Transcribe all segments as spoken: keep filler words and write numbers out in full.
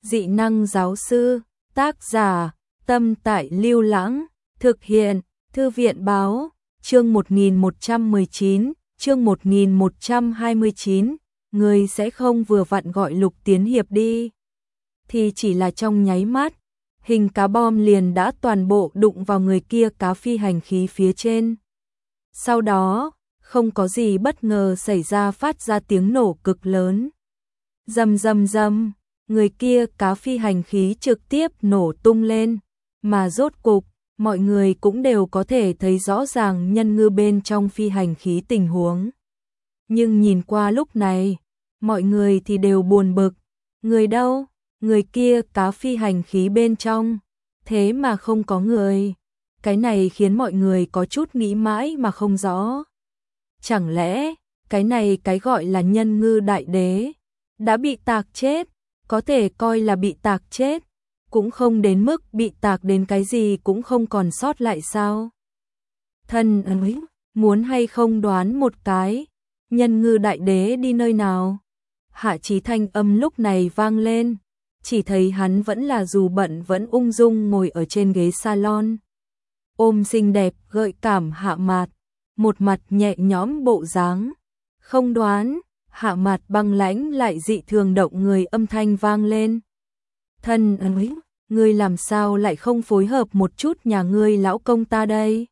Dị năng giáo sư, tác giả, Tâm Tại Lưu Lãng, thực hiện, Thư viện báo, chương một nghìn một trăm mười chín, chương một nghìn một trăm hai mươi chín, người sẽ không vừa vặn gọi Lục Tiến Hiệp đi. Thì chỉ là trong nháy mắt, hình cá bom liền đã toàn bộ đụng vào người kia cá phi hành khí phía trên. Sau đó, không có gì bất ngờ xảy ra phát ra tiếng nổ cực lớn. Rầm rầm rầm, người kia cá phi hành khí trực tiếp nổ tung lên, mà rốt cục, mọi người cũng đều có thể thấy rõ ràng nhân ngư bên trong phi hành khí tình huống. Nhưng nhìn qua lúc này, mọi người thì đều buồn bực, người đâu, người kia cá phi hành khí bên trong, thế mà không có người. Cái này khiến mọi người có chút nghĩ mãi mà không rõ. Chẳng lẽ, cái này cái gọi là nhân ngư đại đế, đã bị tạc chết, có thể coi là bị tạc chết, cũng không đến mức bị tạc đến cái gì cũng không còn sót lại sao? Thân ấy, muốn hay không đoán một cái, nhân ngư đại đế đi nơi nào? Hạ Chí thanh âm lúc này vang lên, chỉ thấy hắn vẫn là dù bận vẫn ung dung ngồi ở trên ghế salon. Ôm xinh đẹp gợi cảm Hạ Mạt, một mặt nhẹ nhõm bộ dáng. Không đoán, Hạ Mạt băng lãnh lại dị thường động người âm thanh vang lên. Thân ấy, ngươi làm sao lại không phối hợp một chút nhà ngươi lão công ta đây?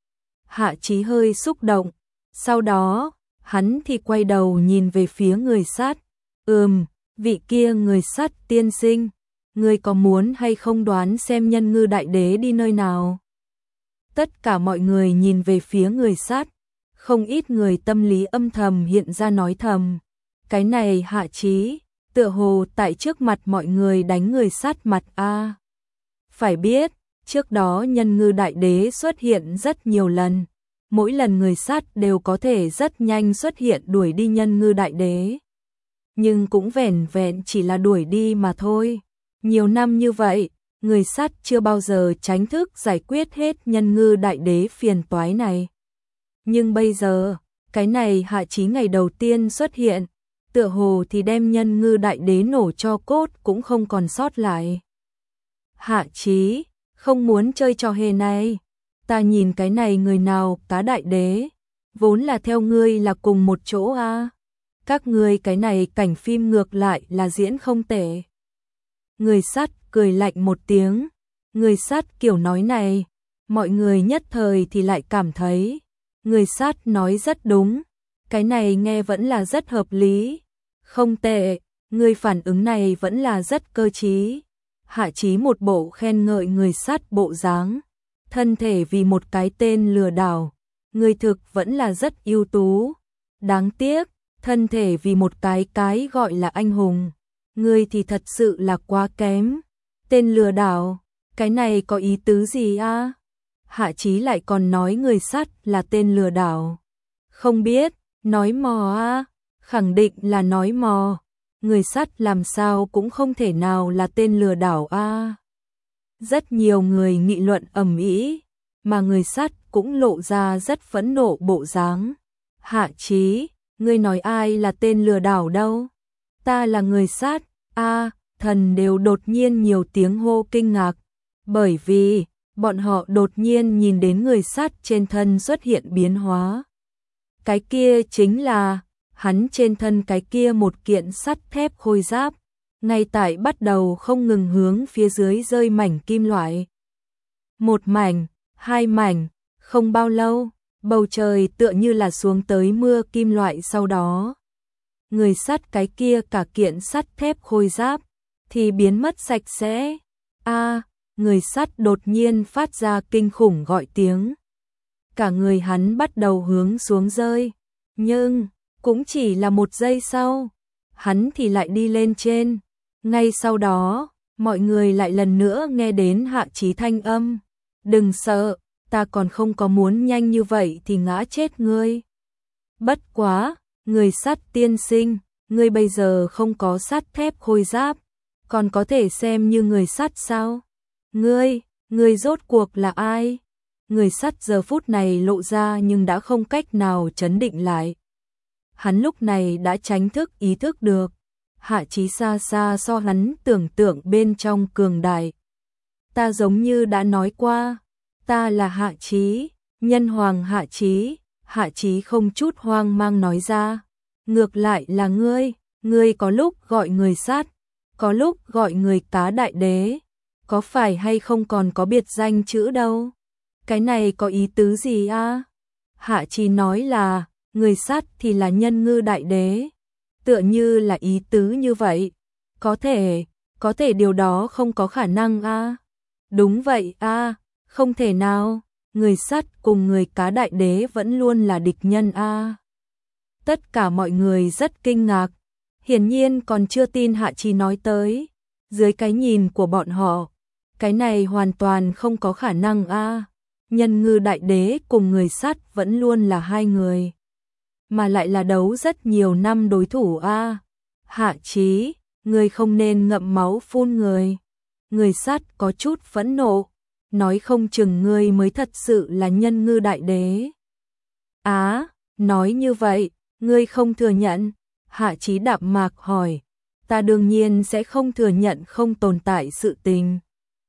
Hạ Chí hơi xúc động, sau đó, hắn thì quay đầu nhìn về phía người sát. Ừm, vị kia người sát tiên sinh, ngươi có muốn hay không đoán xem nhân ngư đại đế đi nơi nào? Tất cả mọi người nhìn về phía người sát, không ít người tâm lý âm thầm hiện ra nói thầm. Cái này Hạ Chí, tựa hồ tại trước mặt mọi người đánh người sát mặt a. Phải biết, trước đó nhân ngư đại đế xuất hiện rất nhiều lần, mỗi lần người sát đều có thể rất nhanh xuất hiện đuổi đi nhân ngư đại đế. Nhưng cũng vẻn vẹn chỉ là đuổi đi mà thôi. Nhiều năm như vậy, người sát chưa bao giờ tránh thức giải quyết hết nhân ngư đại đế phiền toái này. Nhưng bây giờ, cái này Hạ Chí ngày đầu tiên xuất hiện, tựa hồ thì đem nhân ngư đại đế nổ cho cốt cũng không còn sót lại. Hạ Chí, không muốn chơi trò hề này. Ta nhìn cái này người nào cá đại đế, vốn là theo ngươi là cùng một chỗ a. À. Các ngươi cái này cảnh phim ngược lại là diễn không tệ. Người sát cười lạnh một tiếng, người sát kiểu nói này, mọi người nhất thời thì lại cảm thấy, người sát nói rất đúng, cái này nghe vẫn là rất hợp lý, không tệ, người phản ứng này vẫn là rất cơ trí. Hạ Chí một bộ khen ngợi người sát bộ dáng, thân thể vì một cái tên lừa đảo, người thực vẫn là rất ưu tú, đáng tiếc, thân thể vì một cái cái gọi là anh hùng, người thì thật sự là quá kém. Tên lừa đảo, cái này có ý tứ gì a? À? Hạ Chí lại còn nói người sát là tên lừa đảo. Không biết, nói mò a, à? Khẳng định là nói mò. Người sát làm sao cũng không thể nào là tên lừa đảo a. À? Rất nhiều người nghị luận ầm ĩ, mà người sát cũng lộ ra rất phẫn nộ bộ dáng. Hạ Chí, ngươi nói ai là tên lừa đảo đâu? Ta là người sát, a. À, thần đều đột nhiên nhiều tiếng hô kinh ngạc, bởi vì bọn họ đột nhiên nhìn đến người sát trên thân xuất hiện biến hóa. Cái kia chính là hắn trên thân cái kia một kiện sắt thép khôi giáp, ngay tại bắt đầu không ngừng hướng phía dưới rơi mảnh kim loại. Một mảnh, hai mảnh, không bao lâu, bầu trời tựa như là xuống tới mưa kim loại sau đó. Người sắt cái kia cả kiện sắt thép khôi giáp thì biến mất sạch sẽ. A, à, người sắt đột nhiên phát ra kinh khủng gọi tiếng. Cả người hắn bắt đầu hướng xuống rơi, nhưng cũng chỉ là một giây sau, hắn thì lại đi lên trên. Ngay sau đó, mọi người lại lần nữa nghe đến Hạ Chí thanh âm, đừng sợ, ta còn không có muốn nhanh như vậy thì ngã chết ngươi. Bất quá, người sắt tiên sinh, ngươi bây giờ không có sắt thép khôi giáp, còn có thể xem như người sắt sao? Ngươi, ngươi rốt cuộc là ai? Người sắt giờ phút này lộ ra nhưng đã không cách nào trấn định lại. Hắn lúc này đã tránh thức ý thức được, Hạ Chí xa xa so hắn tưởng tượng bên trong cường đại. Ta giống như đã nói qua, ta là Hạ Chí, nhân hoàng Hạ Chí. Hạ Chí không chút hoang mang nói ra, ngược lại là ngươi, ngươi có lúc gọi người sát, có lúc gọi người cá đại đế, có phải hay không còn có biệt danh chữ đâu? Cái này có ý tứ gì a? Hạ Chí nói là, người sát thì là nhân ngư đại đế, tựa như là ý tứ như vậy. Có thể, có thể điều đó không có khả năng a. Đúng vậy a, không thể nào, người sắt cùng người cá đại đế vẫn luôn là địch nhân a. Tất cả mọi người rất kinh ngạc, hiển nhiên còn chưa tin Hạ Chí nói tới. Dưới cái nhìn của bọn họ, cái này hoàn toàn không có khả năng a. Nhân ngư đại đế cùng người sắt vẫn luôn là hai người, mà lại là đấu rất nhiều năm đối thủ a. Hạ Chí, ngươi không nên ngậm máu phun người. Người sắt có chút phẫn nộ, nói không chừng ngươi mới thật sự là nhân ngư đại đế. Á, nói như vậy, ngươi không thừa nhận? Hạ Chí đạm mạc hỏi. Ta đương nhiên sẽ không thừa nhận không tồn tại sự tình.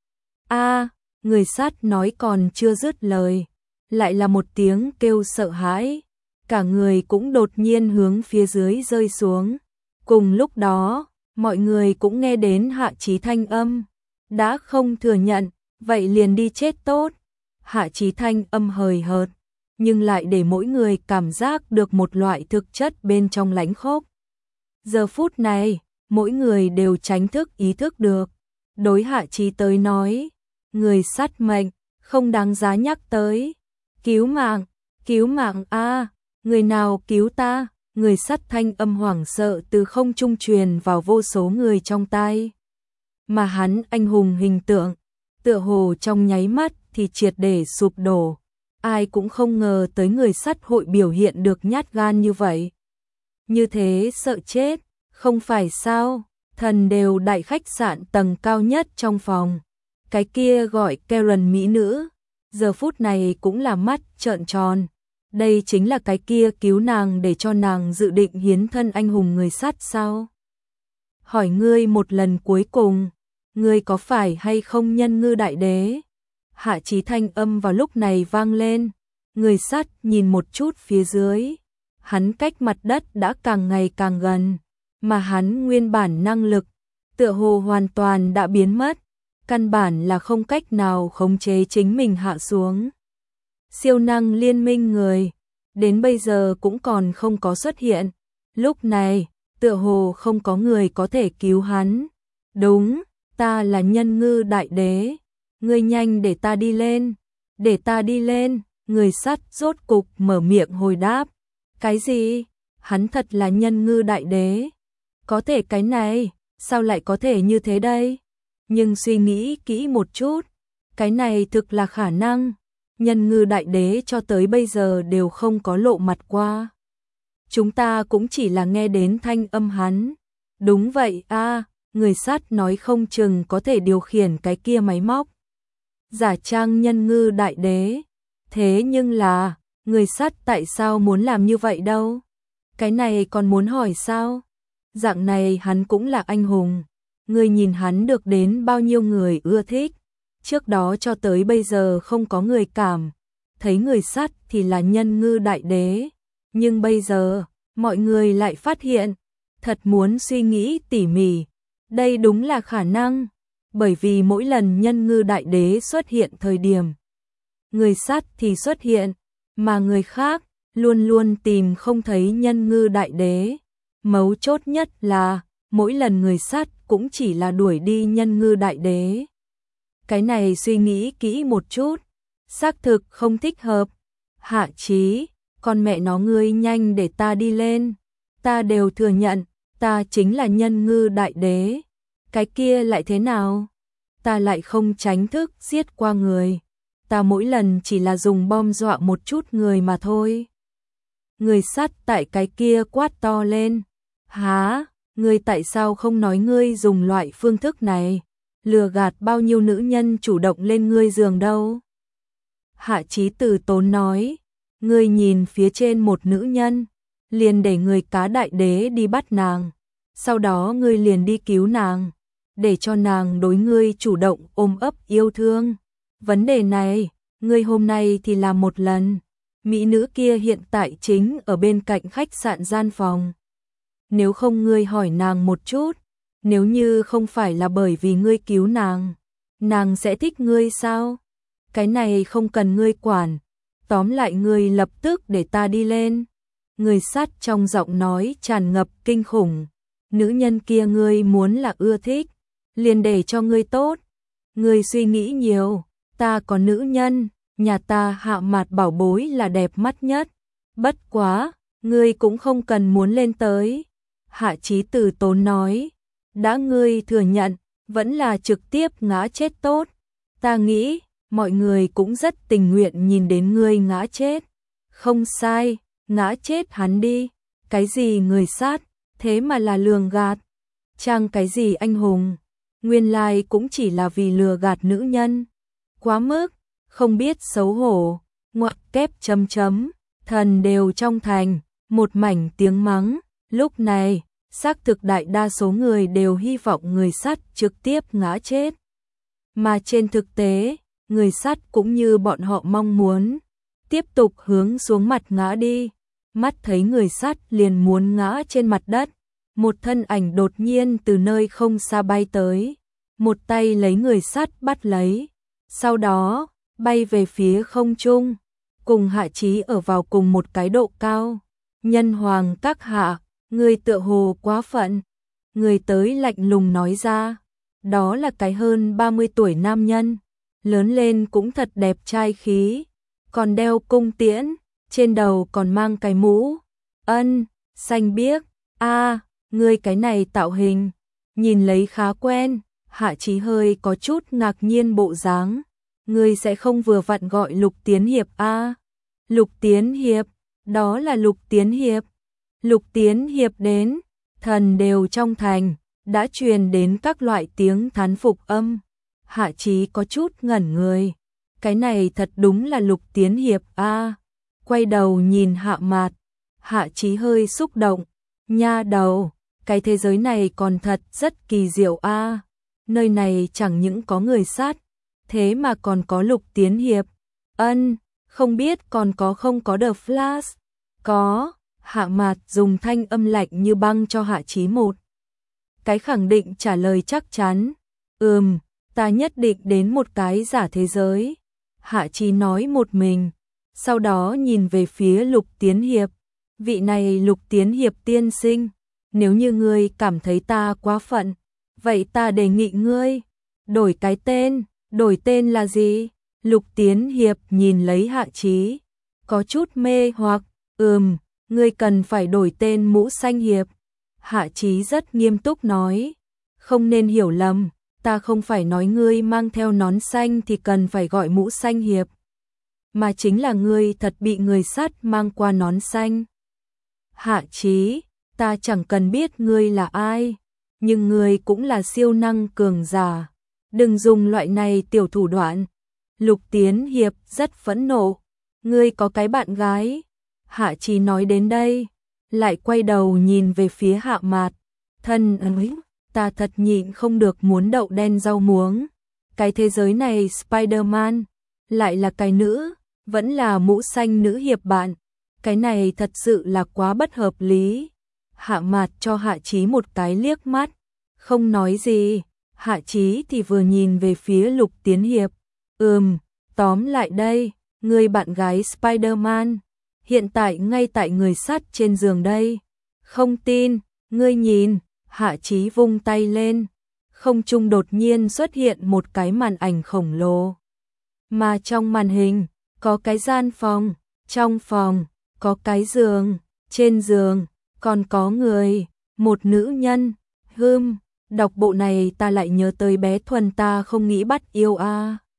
A, người sát nói còn chưa dứt lời, lại là một tiếng kêu sợ hãi, cả người cũng đột nhiên hướng phía dưới rơi xuống. Cùng lúc đó, mọi người cũng nghe đến Hạ Chí thanh âm, đã không thừa nhận, vậy liền đi chết tốt. Hạ Chí thanh âm hời hợt, nhưng lại để mỗi người cảm giác được một loại thực chất bên trong lãnh khốc. Giờ phút này, mỗi người đều tránh thức ý thức được. Đối Hạ Chí tới nói, người sát mệnh, không đáng giá nhắc tới. Cứu mạng, cứu mạng a, người nào cứu ta? Người sắt thanh âm hoảng sợ từ không trung truyền vào vô số người trong tai. Mà hắn anh hùng hình tượng, tựa hồ trong nháy mắt thì triệt để sụp đổ. Ai cũng không ngờ tới người sắt hội biểu hiện được nhát gan như vậy. Như thế sợ chết, không phải sao? Thần đều đại khách sạn tầng cao nhất trong phòng. Cái kia gọi Karen mỹ nữ, giờ phút này cũng là mắt trợn tròn. Đây chính là cái kia cứu nàng để cho nàng dự định hiến thân anh hùng người sắt sao? Hỏi ngươi một lần cuối cùng, ngươi có phải hay không nhân ngư đại đế? Hạ Chí thanh âm vào lúc này vang lên. Người sắt nhìn một chút phía dưới, hắn cách mặt đất đã càng ngày càng gần, mà hắn nguyên bản năng lực tựa hồ hoàn toàn đã biến mất, căn bản là không cách nào khống chế chính mình hạ xuống. Siêu năng liên minh người, đến bây giờ cũng còn không có xuất hiện. Lúc này, tựa hồ không có người có thể cứu hắn. Đúng, ta là nhân ngư đại đế. Ngươi nhanh để ta đi lên. Để ta đi lên. Người sắt rốt cục mở miệng hồi đáp. Cái gì? Hắn thật là nhân ngư đại đế. Có thể cái này, sao lại có thể như thế đây? Nhưng suy nghĩ kỹ một chút, cái này thực là khả năng. Nhân ngư đại đế cho tới bây giờ đều không có lộ mặt qua. Chúng ta cũng chỉ là nghe đến thanh âm hắn. Đúng vậy a, người sát nói không chừng có thể điều khiển cái kia máy móc. Giả trang nhân ngư đại đế. Thế nhưng là, người sát tại sao muốn làm như vậy đâu? Cái này còn muốn hỏi sao? Dạng này hắn cũng là anh hùng. Người nhìn hắn được đến bao nhiêu người ưa thích. Trước đó cho tới bây giờ không có người cảm thấy người sắt thì là nhân ngư đại đế. Nhưng bây giờ, mọi người lại phát hiện, thật muốn suy nghĩ tỉ mỉ. Đây đúng là khả năng, bởi vì mỗi lần nhân ngư đại đế xuất hiện thời điểm, người sắt thì xuất hiện, mà người khác luôn luôn tìm không thấy nhân ngư đại đế. Mấu chốt nhất là, mỗi lần người sắt cũng chỉ là đuổi đi nhân ngư đại đế. Cái này suy nghĩ kỹ một chút, xác thực không thích hợp. Hạ Chí, con mẹ nó ngươi nhanh để ta đi lên. Ta đều thừa nhận, ta chính là nhân ngư đại đế. Cái kia lại thế nào? Ta lại không tránh thức giết qua người. Ta mỗi lần chỉ là dùng bom dọa một chút người mà thôi. Người sắt tại cái kia quát to lên. Hả? Ngươi tại sao không nói ngươi dùng loại phương thức này? Lừa gạt bao nhiêu nữ nhân chủ động lên ngươi giường đâu? Hạ Chí từ tốn nói. Ngươi nhìn phía trên một nữ nhân, liền để người cá đại đế đi bắt nàng. sau đó ngươi liền đi cứu nàng, để cho nàng đối ngươi chủ động ôm ấp yêu thương. Vấn đề này, ngươi hôm nay thì làm một lần. Mỹ nữ kia hiện tại chính ở bên cạnh khách sạn gian phòng. Nếu không ngươi hỏi nàng một chút, nếu như không phải là bởi vì ngươi cứu nàng, nàng sẽ thích ngươi sao? Cái này không cần ngươi quản. Tóm lại ngươi lập tức để ta đi lên. Người sát trong giọng nói tràn ngập kinh khủng. Nữ nhân kia ngươi muốn là ưa thích, liền để cho ngươi tốt. Ngươi suy nghĩ nhiều, ta có nữ nhân, nhà ta Hạ Mạt bảo bối là đẹp mắt nhất. Bất quá, ngươi cũng không cần muốn lên tới. Hạ Chí từ tốn nói, đã ngươi thừa nhận, vẫn là trực tiếp ngã chết tốt. Ta nghĩ, mọi người cũng rất tình nguyện nhìn đến ngươi ngã chết. Không sai, ngã chết hắn đi. Cái gì người sát, thế mà là lường gạt. Trang cái gì anh hùng, nguyên lai cũng chỉ là vì lừa gạt nữ nhân. Quá mức, không biết xấu hổ, ngoặc kép chấm chấm, thần đều trong thành, một mảnh tiếng mắng. Lúc này, xác thực đại đa số người đều hy vọng người sát trực tiếp ngã chết. Mà trên thực tế, người sát cũng như bọn họ mong muốn, tiếp tục hướng xuống mặt ngã đi. Mắt thấy người sát liền muốn ngã trên mặt đất, một thân ảnh đột nhiên từ nơi không xa bay tới, một tay lấy người sát bắt lấy, sau đó bay về phía không trung, cùng Hạ Chí ở vào cùng một cái độ cao. Nhân hoàng các hạ, người tựa hồ quá phận. Người tới lạnh lùng nói ra, đó là cái hơn ba mươi tuổi nam nhân, lớn lên cũng thật đẹp trai khí, còn đeo cung tiễn, trên đầu còn mang cái mũ. Ân, xanh biếc, a, ngươi cái này tạo hình, nhìn lấy khá quen. Hạ Chí hơi có chút ngạc nhiên bộ dáng. Ngươi sẽ không vừa vặn gọi Lục Tiến Hiệp a? Lục Tiến Hiệp, đó là Lục Tiến Hiệp. Lục Tiến Hiệp đến, thần đều trong thành, đã truyền đến các loại tiếng thán phục âm. Hạ Chí có chút ngẩn người. Cái này thật đúng là Lục Tiến Hiệp a. Quay đầu nhìn Hạ Mạt, Hạ Chí hơi xúc động. Nha đầu, cái thế giới này còn thật rất kỳ diệu a. Nơi này chẳng những có người sát, thế mà còn có Lục Tiến Hiệp. Ân, không biết còn có không có The Flash? Có. Hạ Mạt dùng thanh âm lạnh như băng cho Hạ Chí một cái khẳng định trả lời chắc chắn. Ừm, ta nhất định đến một cái giả thế giới. Hạ Chí nói một mình, sau đó nhìn về phía Lục Tiến Hiệp. Vị này Lục Tiến Hiệp tiên sinh, nếu như ngươi cảm thấy ta quá phận, vậy ta đề nghị ngươi đổi cái tên. Đổi tên là gì? Lục Tiến Hiệp nhìn lấy Hạ Chí, có chút mê hoặc. Ừm, ngươi cần phải đổi tên Mũ Xanh Hiệp. Hạ Chí rất nghiêm túc nói, không nên hiểu lầm, ta không phải nói ngươi mang theo nón xanh thì cần phải gọi Mũ Xanh Hiệp, mà chính là ngươi thật bị người sát mang qua nón xanh. Hạ Chí, ta chẳng cần biết ngươi là ai, nhưng ngươi cũng là siêu năng cường giả, đừng dùng loại này tiểu thủ đoạn. Lục Tiến Hiệp rất phẫn nộ, ngươi có cái bạn gái. Hạ Chí nói đến đây, lại quay đầu nhìn về phía Hạ Mạt. Thân ơi, ta thật nhịn không được muốn đậu đen rau muống. Cái thế giới này Spider-Man, lại là cái nữ, vẫn là Mũ Xanh nữ hiệp bạn. Cái này thật sự là quá bất hợp lý. Hạ Mạt cho Hạ Chí một cái liếc mắt, không nói gì. Hạ Chí thì vừa nhìn về phía Lục Tiến Hiệp. Ừm, tóm lại đây, người bạn gái Spider-Man hiện tại ngay tại người sát trên giường đây. Không tin, ngươi nhìn. Hạ Chí vung tay lên, không trung đột nhiên xuất hiện một cái màn ảnh khổng lồ. Mà trong màn hình, có cái gian phòng, trong phòng, có cái giường, trên giường, còn có người, một nữ nhân. Hừm, đọc bộ này ta lại nhớ tới bé Thuần ta không nghĩ bắt yêu a.